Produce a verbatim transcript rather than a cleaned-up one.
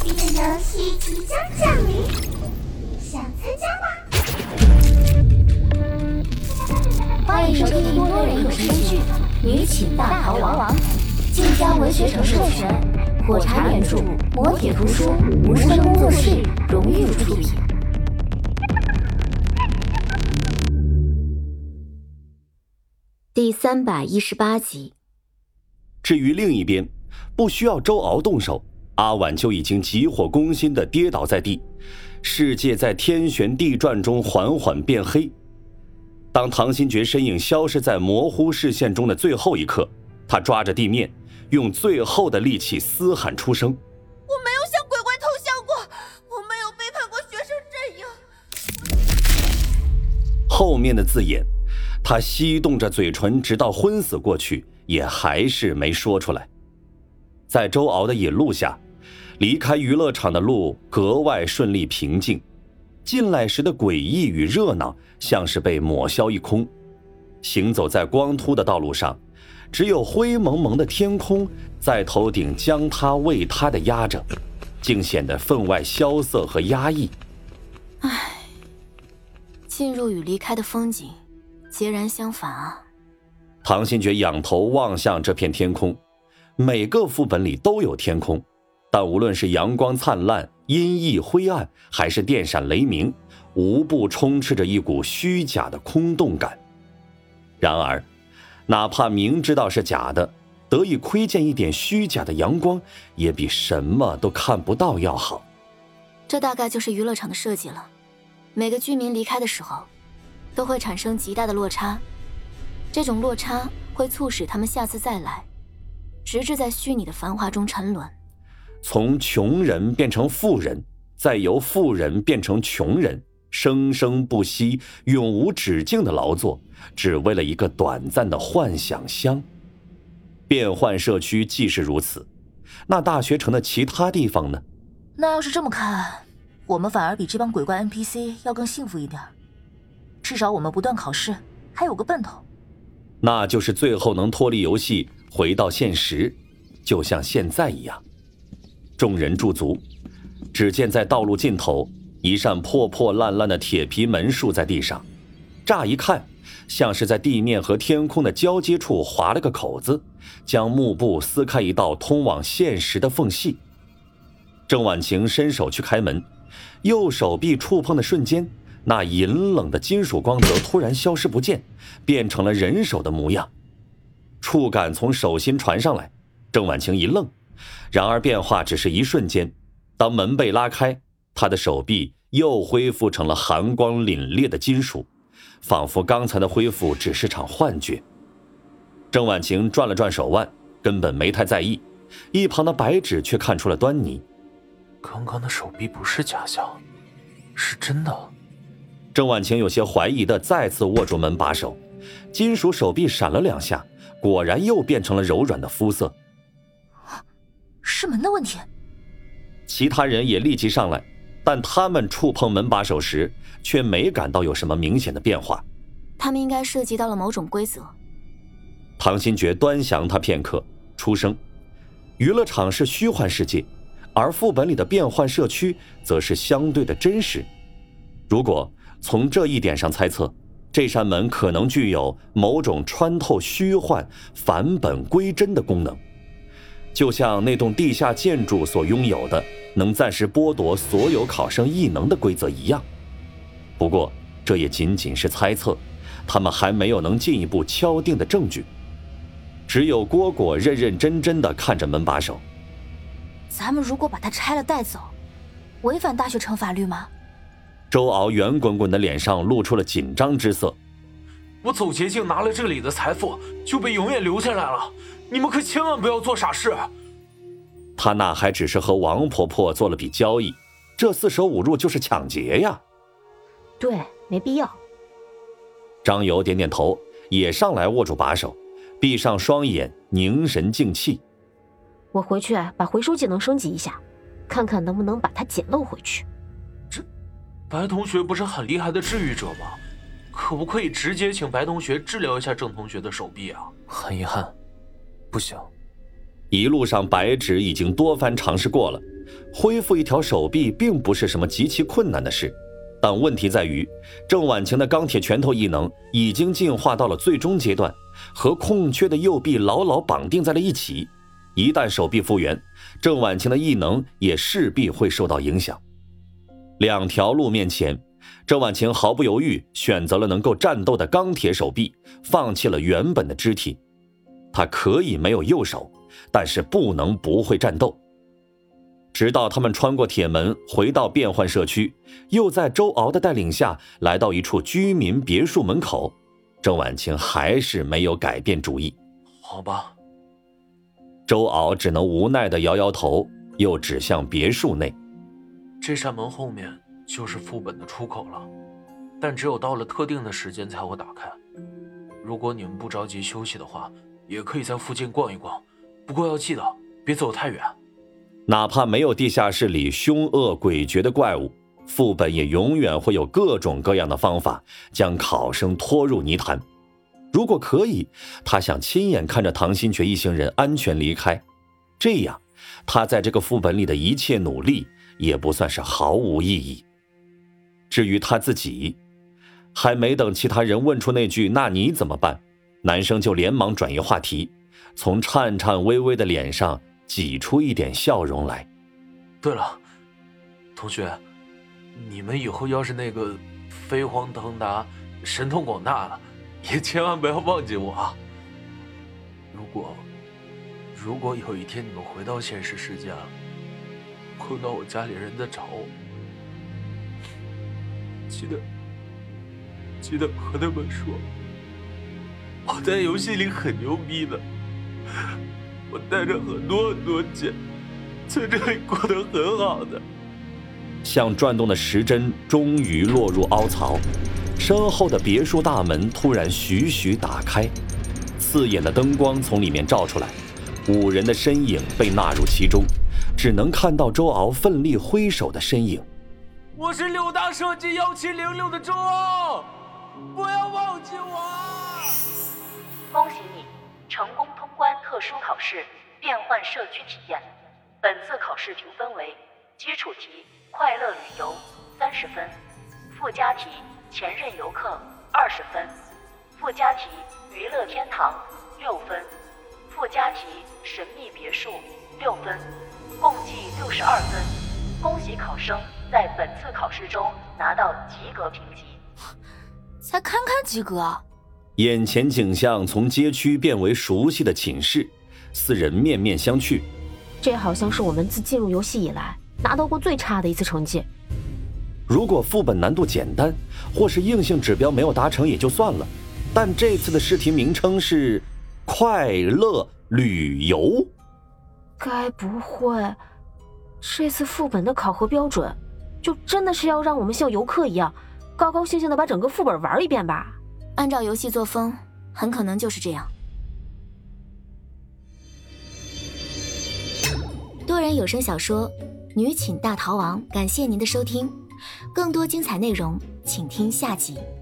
这个游戏即将降临，想参加吗？ 欢迎收听多人有声剧《女寝大逃亡》，晋江文学城授权，火柴原著，磨铁图书，无声工作室荣誉出品。第三百一十八集。 至于另一边，不需要周敖动手，阿婉就已经急火攻心地跌倒在地，世界在天旋地转中缓缓变黑。当唐新觉身影消失在模糊视线中的最后一刻，他抓着地面，用最后的力气嘶喊出声： 我没有向鬼怪投降过，我没有背叛过学生阵营。 后面的字眼他吸动着嘴唇，直到昏死过去，也还是没说出来。在周敖的引路下，离开娱乐场的路格外顺利平静，进来时的诡异与热闹像是被抹消一空。行走在光秃的道路上，只有灰蒙蒙的天空在头顶将他为他的压着，竟显得分外萧瑟和压抑。 唉，进入与离开的风景截然相反啊。 唐新觉仰头望向这片天空，每个副本里都有天空，但无论是阳光灿烂、阴翳灰暗，还是电闪雷鸣，无不充斥着一股虚假的空洞感。然而哪怕明知道是假的，得以窥见一点虚假的阳光，也比什么都看不到要好。 这大概就是娱乐场的设计了，每个居民离开的时候都会产生极大的落差，这种落差会促使他们下次再来，直至在虚拟的繁华中沉沦。 从穷人变成富人，再由富人变成穷人，生生不息，永无止境的劳作，只为了一个短暂的幻想乡。变换社区既是如此，那大学城的其他地方呢？ 那要是这么看，我们反而比这帮鬼怪 N P C 要更幸福一点，至少我们不断考试，还有个奔头。 那就是最后能脱离游戏，回到现实，就像现在一样。众人驻足，只见在道路尽头，一扇破破烂烂的铁皮门竖在地上，乍一看像是在地面和天空的交接处划了个口子，将幕布撕开一道通往现实的缝隙。郑婉晴伸手去开门，右手臂触碰的瞬间，那阴冷的金属光泽突然消失不见，变成了人手的模样。触感从手心传上来，郑婉晴一愣，然而变化只是一瞬间，当门被拉开，她的手臂又恢复成了寒光凛冽的金属，仿佛刚才的恢复只是场幻觉。郑婉晴转了转手腕，根本没太在意，一旁的白芷却看出了端倪。 刚刚的手臂不是假象，是真的。 郑婉晴有些怀疑地再次握住门把手，金属手臂闪了两下，果然又变成了柔软的肤色。 是门的问题。 其他人也立即上来，但他们触碰门把手时却没感到有什么明显的变化。 他们应该涉及到了某种规则。 唐新觉端详他片刻，出声：娱乐场是虚幻世界，而副本里的变换社区则是相对的真实。如果从这一点上猜测，这扇门可能具有某种穿透虚幻、返本归真的功能，就像那栋地下建筑所拥有的能暂时剥夺所有考生异能的规则一样。不过这也仅仅是猜测，他们还没有能进一步敲定的证据。只有蝈蝈认认真真地看着门把手。 咱们如果把它拆了带走，违反大学城法律吗？ 周敖圆滚滚的脸上露出了紧张之色。 我走捷径拿了这里的财富，就被永远留下来了，你们可千万不要做傻事。 他那还只是和王婆婆做了笔交易，这四舍五入就是抢劫呀。 对，没必要。 张游点点头，也上来握住把手，闭上双眼，凝神静气。 我回去把回收技能升级一下，看看能不能把它捡漏回去。 这白同学不是很厉害的治愈者吗？可不可以直接请白同学治疗一下郑同学的手臂啊？ 很遗憾，不行。 一路上白芷已经多番尝试过了， 恢复一条手臂并不是什么极其困难的事，但问题在于，郑婉晴的钢铁拳头异能已经进化到了最终阶段，和空缺的右臂牢牢绑定在了一起。一旦手臂复原，郑婉晴的异能也势必会受到影响。两条路面前，郑婉晴毫不犹豫选择了能够战斗的钢铁手臂，放弃了原本的肢体。她可以没有右手，但是不能不会战斗。直到他们穿过铁门回到变换社区，又在周敖的带领下来到一处居民别墅门口，郑婉晴还是没有改变主意。 好吧。 周敖只能无奈地摇摇头，又指向别墅内。 这扇门后面就是副本的出口了，但只有到了特定的时间才会打开。如果你们不着急休息的话，也可以在附近逛一逛，不过要记得别走太远。 哪怕没有地下室里凶恶诡谲的怪物，副本也永远会有各种各样的方法将考生拖入泥潭。如果可以，他想亲眼看着唐新觉一行人安全离开，这样他在这个副本里的一切努力也不算是毫无意义。至于他自己，还没等其他人问出那句那你怎么办，男生就连忙转移话题，从颤颤巍巍的脸上挤出一点笑容来。 对了，同学，你们以后要是那个飞黄腾达神通广大了，也千万不要忘记我啊！如果如果有一天你们回到现实世界了，碰到我家里人在找我，记得记得和他们说，我在游戏里很牛逼的，我带着很多很多钱，在这里过得很好的。 像转动的时针终于落入凹槽，身后的别墅大门突然徐徐打开，刺眼的灯光从里面照出来，五人的身影被纳入其中，只能看到周敖奋力挥手的身影。 我是六大设计幺七零六的周敖，不要忘记我！ 恭喜你成功通关特殊考试变换社区体验。本次考试评分为基础题快乐旅游三十分，附加题前任游客二十分，附加题娱乐天堂六分，附加题神秘别墅六分，共计六十二分。恭喜考生在本次考试中拿到及格评级。 才堪堪及格啊！ 眼前景象从街区变为熟悉的寝室，四人面面相觑。 这好像是我们自进入游戏以来拿到过最差的一次成绩。 如果副本难度简单，或是硬性指标没有达成也就算了，但这次的试题名称是快乐旅游， 该不会这次副本的考核标准就真的是要让我们像游客一样高高兴兴的把整个副本玩一遍吧？ 按照游戏作风，很可能就是这样。多人有声小说《女寝大逃亡》，感谢您的收听，更多精彩内容请听下集。